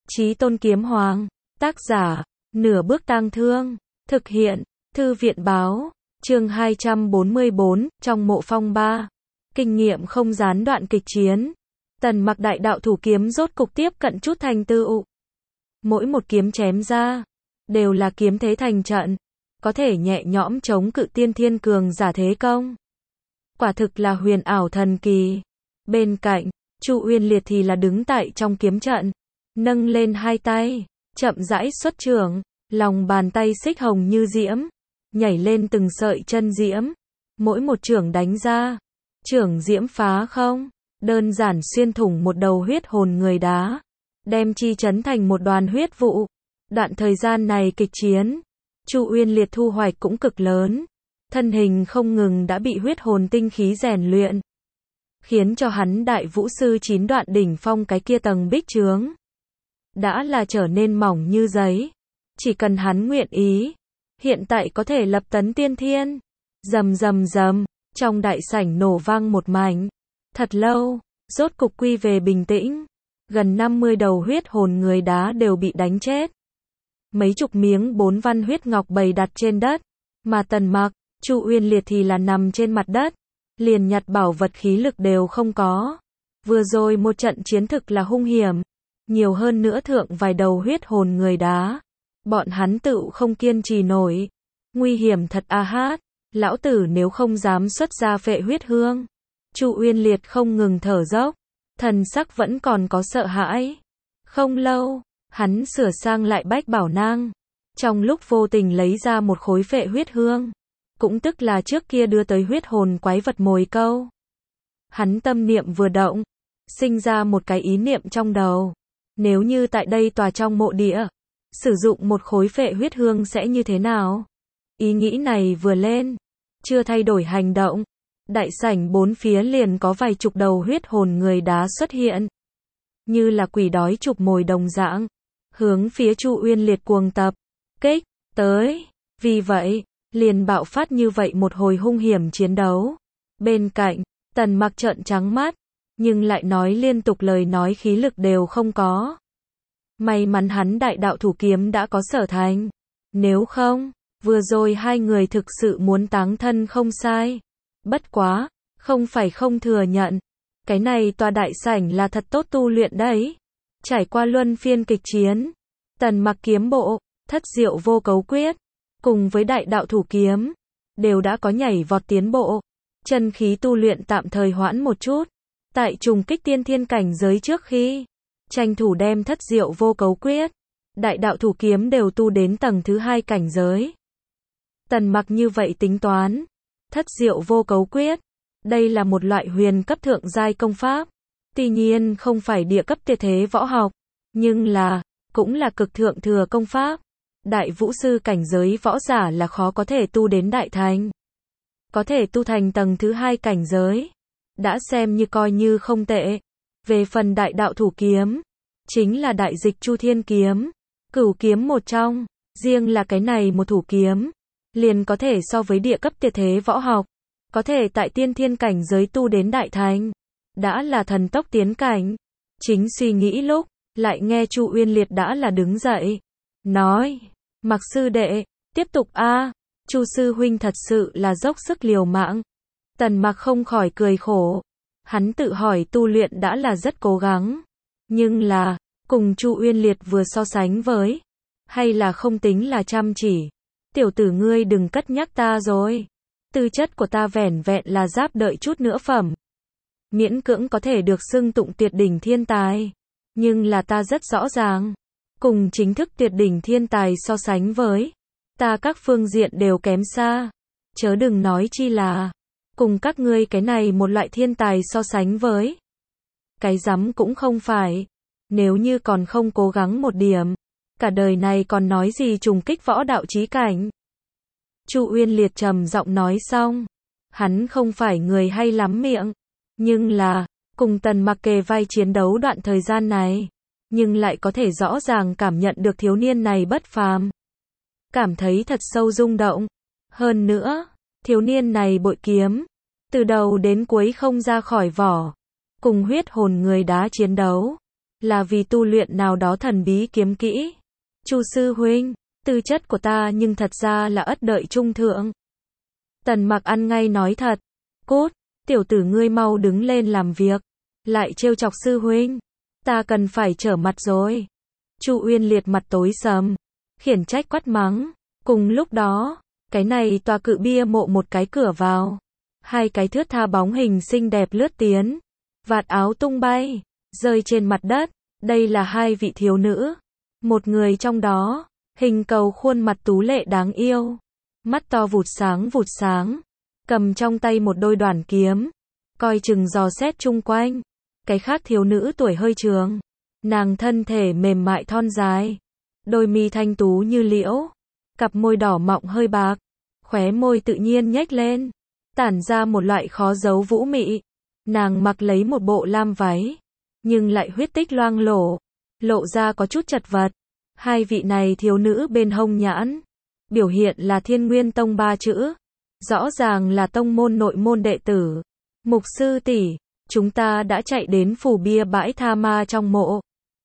Chí Tôn Kiếm Hoàng, tác giả, Nửa Bước Tang Thương, thực hiện, Thư viện báo, chương 244, trong mộ phong ba. Kinh nghiệm không gián đoạn kịch chiến. Tần Mặc đại đạo thủ kiếm rốt cục tiếp cận chút thành tựu. Mỗi một kiếm chém ra, đều là kiếm thế thành trận, có thể nhẹ nhõm chống cự tiên thiên cường giả thế công. Quả thực là huyền ảo thần kỳ. Bên cạnh, Chu Uyên Liệt thì là đứng tại trong kiếm trận, nâng lên hai tay, chậm rãi xuất chưởng, lòng bàn tay xích hồng như diễm, nhảy lên từng sợi chân diễm, mỗi một chưởng đánh ra, chưởng diễm phá không, đơn giản xuyên thủng một đầu huyết hồn người đá, đem chi chấn thành một đoàn huyết vụ. Đoạn thời gian này kịch chiến, Chu Uyên Liệt thu hoạch cũng cực lớn, thân hình không ngừng đã bị huyết hồn tinh khí rèn luyện, khiến cho hắn đại vũ sư 9 đoạn đỉnh phong cái kia tầng bích trướng đã là trở nên mỏng như giấy. Chỉ cần hắn nguyện ý, hiện tại có thể lập tấn tiên thiên. Rầm rầm rầm, trong đại sảnh nổ vang một mảnh. Thật lâu, rốt cục quy về bình tĩnh. Gần 50 đầu huyết hồn người đá đều bị đánh chết. Mấy chục miếng 4 văn huyết ngọc bày đặt trên đất, mà Tần Mặc, Chu Uyên Liệt thì là nằm trên mặt đất, liền nhặt bảo vật khí lực đều không có. Vừa rồi một trận chiến thực là hung hiểm, nhiều hơn nữa thượng vài đầu huyết hồn người đá, bọn hắn tự không kiên trì nổi. Nguy hiểm thật a hát, lão tử nếu không dám xuất ra phệ huyết hương. Chu Uyên Liệt không ngừng thở dốc, thần sắc vẫn còn có sợ hãi. Không lâu, hắn sửa sang lại bách bảo nang, trong lúc vô tình lấy ra một khối phệ huyết hương, cũng tức là trước kia đưa tới huyết hồn quái vật mồi câu. Hắn tâm niệm vừa động, sinh ra một cái ý niệm trong đầu. Nếu như tại đây tòa trong mộ địa, sử dụng một khối phệ huyết hương sẽ như thế nào? Ý nghĩ này vừa lên, chưa thay đổi hành động, đại sảnh bốn phía liền có vài chục đầu huyết hồn người đá xuất hiện, như là quỷ đói chụp mồi đồng dạng, hướng phía Chu Uyên Liệt cuồng tập kích tới. Vì vậy, liền bạo phát như vậy một hồi hung hiểm chiến đấu. Bên cạnh, Tần Mặc trợn trắng mắt, nhưng lại nói liên tục lời nói khí lực đều không có. May mắn hắn đại đạo thủ kiếm đã có sở thành. Nếu không, vừa rồi hai người thực sự muốn táng thân không sai. Bất quá, không phải không thừa nhận. Cái này tòa đại sảnh là thật tốt tu luyện đấy. Trải qua luân phiên kịch chiến, Tần Mặc kiếm bộ, thất diệu vô cấu quyết, cùng với đại đạo thủ kiếm, đều đã có nhảy vọt tiến bộ. Chân khí tu luyện tạm thời hoãn một chút. Tại trùng kích tiên thiên cảnh giới trước khi, tranh thủ đem thất diệu vô cấu quyết, đại đạo thủ kiếm đều tu đến tầng thứ 2 cảnh giới. Tần Mặc như vậy tính toán, thất diệu vô cấu quyết, đây là một loại huyền cấp thượng giai công pháp, tuy nhiên không phải địa cấp tuyệt thế võ học, nhưng là, cũng là cực thượng thừa công pháp. Đại vũ sư cảnh giới võ giả là khó có thể tu đến đại thành. Có thể tu thành tầng thứ 2 cảnh giới, đã xem như coi như không tệ. Về phần đại đạo thủ kiếm, chính là đại dịch Chu Thiên kiếm, cửu kiếm một trong, riêng là cái này một thủ kiếm, liền có thể so với địa cấp tuyệt thế võ học, có thể tại tiên thiên cảnh giới tu đến đại thành, đã là thần tốc tiến cảnh. Chính suy nghĩ lúc, lại nghe Chu Uyên Liệt đã là đứng dậy, nói, Mặc sư đệ, tiếp tục a. Chu sư huynh thật sự là dốc sức liều mạng. Tần Mặc không khỏi cười khổ. Hắn tự hỏi tu luyện đã là rất cố gắng, nhưng là, cùng Chu Uyên Liệt vừa so sánh với, hay là không tính là chăm chỉ. Tiểu tử ngươi đừng cất nhắc ta rồi. Tư chất của ta vẻn vẹn là giáp đợi chút nữa phẩm. Miễn cưỡng có thể được xưng tụng tuyệt đỉnh thiên tài. Nhưng là ta rất rõ ràng, cùng chính thức tuyệt đỉnh thiên tài so sánh với, ta các phương diện đều kém xa. Chớ đừng nói chi là cùng các ngươi cái này một loại thiên tài so sánh với. Cái rắm cũng không phải. Nếu như còn không cố gắng một điểm, cả đời này còn nói gì trùng kích võ đạo chí cảnh. Chu Uyên Liệt trầm giọng nói xong, hắn không phải người hay lắm miệng, nhưng là, cùng Tần Mặc kề vai chiến đấu đoạn thời gian này, nhưng lại có thể rõ ràng cảm nhận được thiếu niên này bất phàm. Cảm thấy thật sâu rung động. Hơn nữa, thiếu niên này bội kiếm, từ đầu đến cuối không ra khỏi vỏ, cùng huyết hồn người đá chiến đấu, là vì tu luyện nào đó thần bí kiếm kỹ. Chu sư huynh, tư chất của ta nhưng thật ra là ất đợi trung thượng. Tần Mặc ăn ngay nói thật. Cút, tiểu tử ngươi mau đứng lên làm việc. Lại trêu chọc sư huynh. Ta cần phải trở mặt rồi. Chu Uyên Liệt mặt tối sầm. Khiển trách quát mắng. Cùng lúc đó, cái này tòa cự bia mộ một cái cửa vào. Hai cái thướt tha bóng hình xinh đẹp lướt tiến. Vạt áo tung bay, rơi trên mặt đất. Đây là hai vị thiếu nữ. Một người trong đó, hình cầu khuôn mặt tú lệ đáng yêu. Mắt to vụt sáng, cầm trong tay một đôi đoản kiếm, coi chừng dò xét chung quanh. Cái khác thiếu nữ tuổi hơi trường, nàng thân thể mềm mại thon dài, đôi mi thanh tú như liễu, cặp môi đỏ mọng hơi bạc, khóe môi tự nhiên nhếch lên, tản ra một loại khó giấu vũ mị. Nàng mặc lấy một bộ lam váy, nhưng lại huyết tích loang lổ, lộ ra có chút chật vật. Hai vị này thiếu nữ bên hông nhãn, biểu hiện là Thiên Nguyên Tông 3 chữ, rõ ràng là tông môn nội môn đệ tử. Mục sư tỷ, chúng ta đã chạy đến phù bia bãi tha ma trong mộ.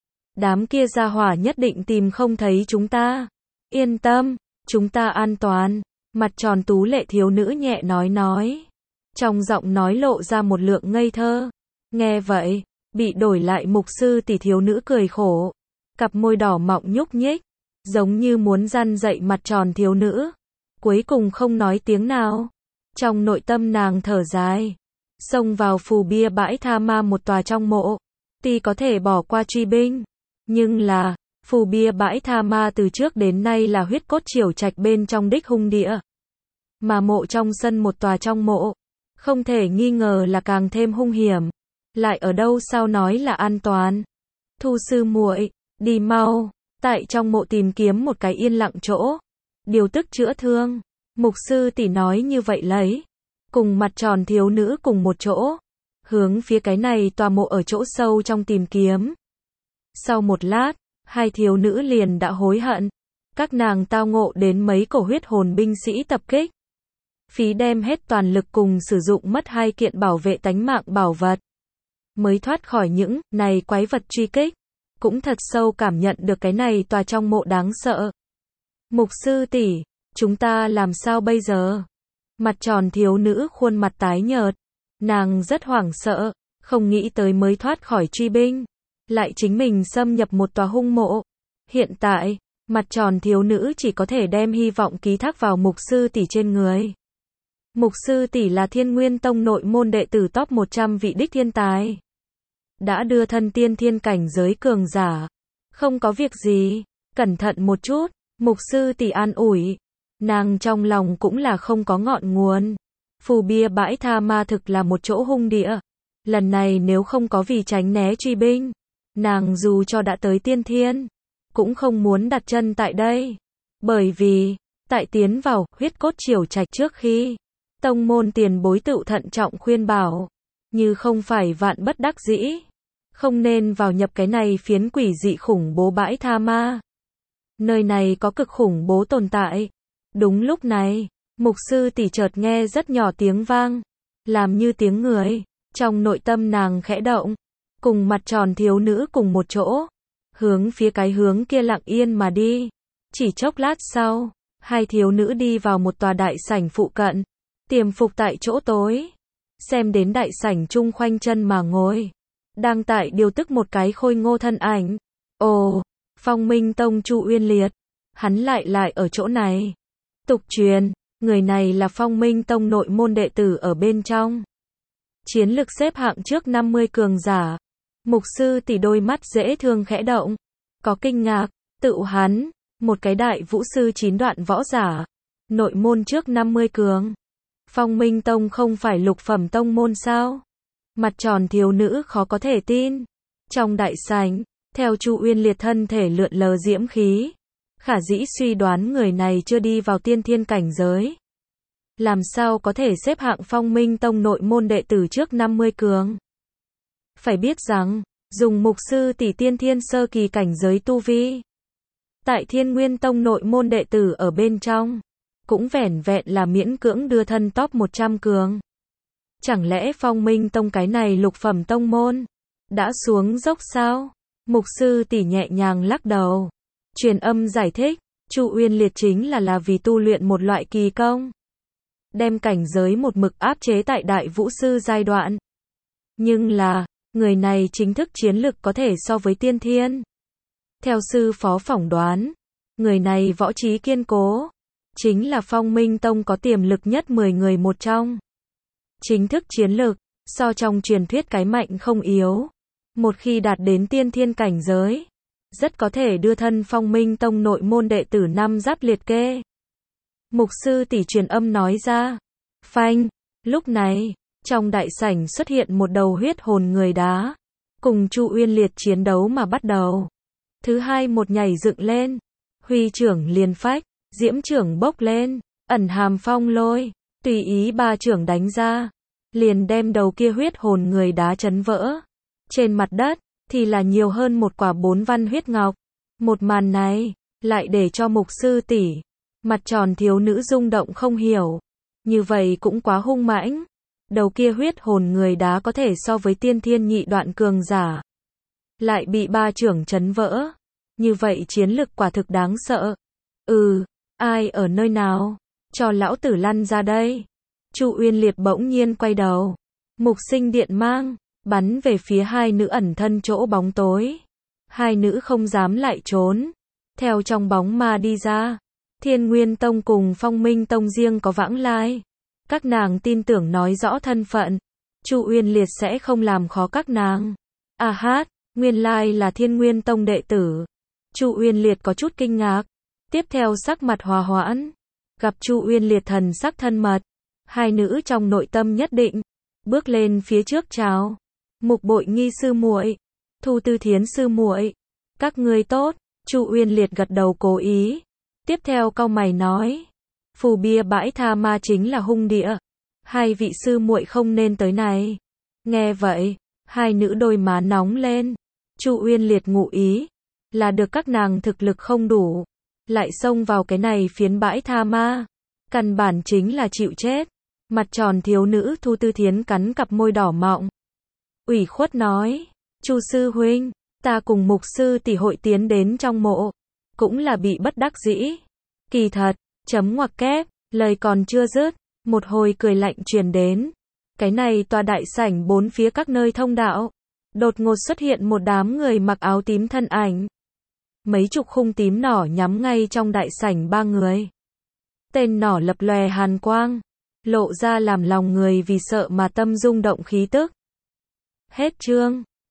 Đám kia gia hỏa nhất định tìm không thấy chúng ta. Yên tâm, chúng ta an toàn. Mặt tròn tú lệ thiếu nữ nhẹ nói. Trong giọng nói lộ ra một lượng ngây thơ. Nghe vậy, bị đổi lại mục sư tỷ thiếu nữ cười khổ. Cặp môi đỏ mọng nhúc nhích, giống như muốn răn dậy mặt tròn thiếu nữ. Cuối cùng không nói tiếng nào. Trong nội tâm nàng thở dài, xông vào phù bia bãi tha ma một tòa trong mộ. Tuy có thể bỏ qua truy binh, nhưng là, phù bia bãi tha ma từ trước đến nay là huyết cốt triều trạch bên trong đích hung địa. Mà mộ trong sân một tòa trong mộ, không thể nghi ngờ là càng thêm hung hiểm. Lại ở đâu sao nói là an toàn. Thu sư muội, đi mau, tại trong mộ tìm kiếm một cái yên lặng chỗ, điều tức chữa thương. Mục sư tỷ nói như vậy lấy, cùng mặt tròn thiếu nữ cùng một chỗ, hướng phía cái này tòa mộ ở chỗ sâu trong tìm kiếm. Sau một lát, hai thiếu nữ liền đã hối hận. Các nàng tao ngộ đến mấy cổ huyết hồn binh sĩ tập kích. Phí đem hết toàn lực cùng sử dụng mất hai kiện bảo vệ tánh mạng bảo vật, mới thoát khỏi những này quái vật truy kích. Cũng thật sâu cảm nhận được cái này tòa trong mộ đáng sợ. Mục sư tỷ, chúng ta làm sao bây giờ? Mặt tròn thiếu nữ khuôn mặt tái nhợt. Nàng rất hoảng sợ, không nghĩ tới mới thoát khỏi truy binh, lại chính mình xâm nhập một tòa hung mộ. Hiện tại, mặt tròn thiếu nữ chỉ có thể đem hy vọng ký thác vào mục sư tỷ trên người. Mục sư tỷ là Thiên Nguyên Tông nội môn đệ tử top 100 vị đích thiên tài. Đã đưa thân tiên thiên cảnh giới cường giả. Không có việc gì, cẩn thận một chút, mục sư tỷ an ủi. Nàng trong lòng cũng là không có ngọn nguồn. Phù bia bãi tha ma thực là một chỗ hung địa. Lần này nếu không có vì tránh né truy binh, nàng dù cho đã tới tiên thiên, cũng không muốn đặt chân tại đây. Bởi vì, tại tiến vào huyết cốt triều trạch trước khi, tông môn tiền bối tự thận trọng khuyên bảo, như không phải vạn bất đắc dĩ, không nên vào nhập cái này phiến quỷ dị khủng bố bãi tha ma. Nơi này có cực khủng bố tồn tại. Đúng lúc này, mục sư tỷ chợt nghe rất nhỏ tiếng vang, làm như tiếng người. Trong nội tâm nàng khẽ động, cùng mặt tròn thiếu nữ cùng một chỗ, hướng phía cái hướng kia lặng yên mà đi. Chỉ chốc lát sau, hai thiếu nữ đi vào một tòa đại sảnh phụ cận, tiềm phục tại chỗ tối. Xem đến đại sảnh chung khoanh chân mà ngồi, đang tại điều tức một cái khôi ngô thân ảnh. Ồ, Phong Minh Tông Chu Uyên Liệt, hắn lại ở chỗ này. Tục truyền, người này là Phong Minh Tông nội môn đệ tử ở bên trong. Chiến lực xếp hạng trước 50 cường giả. Mục sư tỷ đôi mắt dễ thương khẽ động, có kinh ngạc, tự hắn, một cái đại vũ sư 9 đoạn võ giả, nội môn trước 50 cường. Phong Minh Tông không phải lục phẩm tông môn sao? Mặt tròn thiếu nữ khó có thể tin. Trong đại sảnh, theo Chu Uyên Liệt thân thể lượn lờ diễm khí, khả dĩ suy đoán người này chưa đi vào tiên thiên cảnh giới. Làm sao có thể xếp hạng Phong Minh Tông nội môn đệ tử trước 50 cường? Phải biết rằng, dùng mục sư tỷ tiên thiên sơ kỳ cảnh giới tu vi, tại Thiên Nguyên Tông nội môn đệ tử ở bên trong, cũng vẻn vẹn là miễn cưỡng đưa thân top 100 cường. Chẳng lẽ Phong Minh Tông cái này lục phẩm tông môn đã xuống dốc sao? Mục sư tỷ nhẹ nhàng lắc đầu. Truyền âm giải thích, Chu Uyên Liệt chính là vì tu luyện một loại kỳ công, đem cảnh giới một mực áp chế tại đại vũ sư giai đoạn. Nhưng là, người này chính thức chiến lực có thể so với tiên thiên. Theo sư phó phỏng đoán, người này võ trí kiên cố, chính là Phong Minh Tông có tiềm lực nhất 10 người một trong. Chính thức chiến lực, so trong truyền thuyết cái mạnh không yếu. Một khi đạt đến tiên thiên cảnh giới, rất có thể đưa thân Phong Minh Tông nội môn đệ tử năm giáp liệt kê. Mục sư tỷ truyền âm nói ra. Phanh, lúc này, trong đại sảnh xuất hiện một đầu huyết hồn người đá, cùng Chu Uyên Liệt chiến đấu mà bắt đầu. Thứ hai một nhảy dựng lên, huy trưởng liền phách, diễm trưởng bốc lên, ẩn hàm phong lôi, tùy ý ba trưởng đánh ra, liền đem đầu kia huyết hồn người đá chấn vỡ. Trên mặt đất, thì là nhiều hơn một quả 4 văn huyết ngọc. Một màn này, lại để cho mục sư tỷ, mặt tròn thiếu nữ rung động không hiểu. Như vậy cũng quá hung mãnh. Đầu kia huyết hồn người đá có thể so với tiên thiên nhị đoạn cường giả. Lại bị ba trưởng chấn vỡ. Như vậy chiến lực quả thực đáng sợ. Ai ở nơi nào? Cho lão tử lăn ra đây. Chu Uyên Liệt bỗng nhiên quay đầu. Mục sinh điện mang, bắn về phía hai nữ ẩn thân chỗ bóng tối. Hai nữ không dám lại trốn. Theo trong bóng ma đi ra. Thiên Nguyên Tông cùng Phong Minh Tông riêng có vãng lai. Các nàng tin tưởng nói rõ thân phận. Chu Uyên Liệt sẽ không làm khó các nàng. Nguyên lai là Thiên Nguyên Tông đệ tử. Chu Uyên Liệt có chút kinh ngạc. Tiếp theo sắc mặt hòa hoãn. Gặp Chu Uyên Liệt thần sắc thân mật. Hai nữ trong nội tâm nhất định. Bước lên phía trước chào. Mục Bội Nghi sư muội, Thu Tư Thiến sư muội, các ngươi tốt. Chu Uyên Liệt gật đầu cố ý. Tiếp theo cau mày nói. Phù bia bãi tha ma chính là hung địa. Hai vị sư muội không nên tới này. Nghe vậy, hai nữ đôi má nóng lên. Chu Uyên Liệt ngụ ý. Là được các nàng thực lực không đủ. Lại xông vào cái này phiến bãi tha ma. Căn bản chính là chịu chết. Mặt tròn thiếu nữ Thu Tư Thiến cắn cặp môi đỏ mọng. Ủy khuất nói. Chu sư huynh, ta cùng mục sư tỷ hội tiến đến trong mộ. Cũng là bị bất đắc dĩ. Kỳ thật, chấm ngoặc kép, lời còn chưa dứt. Một hồi cười lạnh truyền đến. Cái này tòa đại sảnh bốn phía các nơi thông đạo. Đột ngột xuất hiện một đám người mặc áo tím thân ảnh. Mấy chục khung tím nỏ nhắm ngay trong đại sảnh ba người. Tên nỏ lập lòe hàn quang. Lộ ra làm lòng người vì sợ mà tâm rung động khí tức. Hết chương.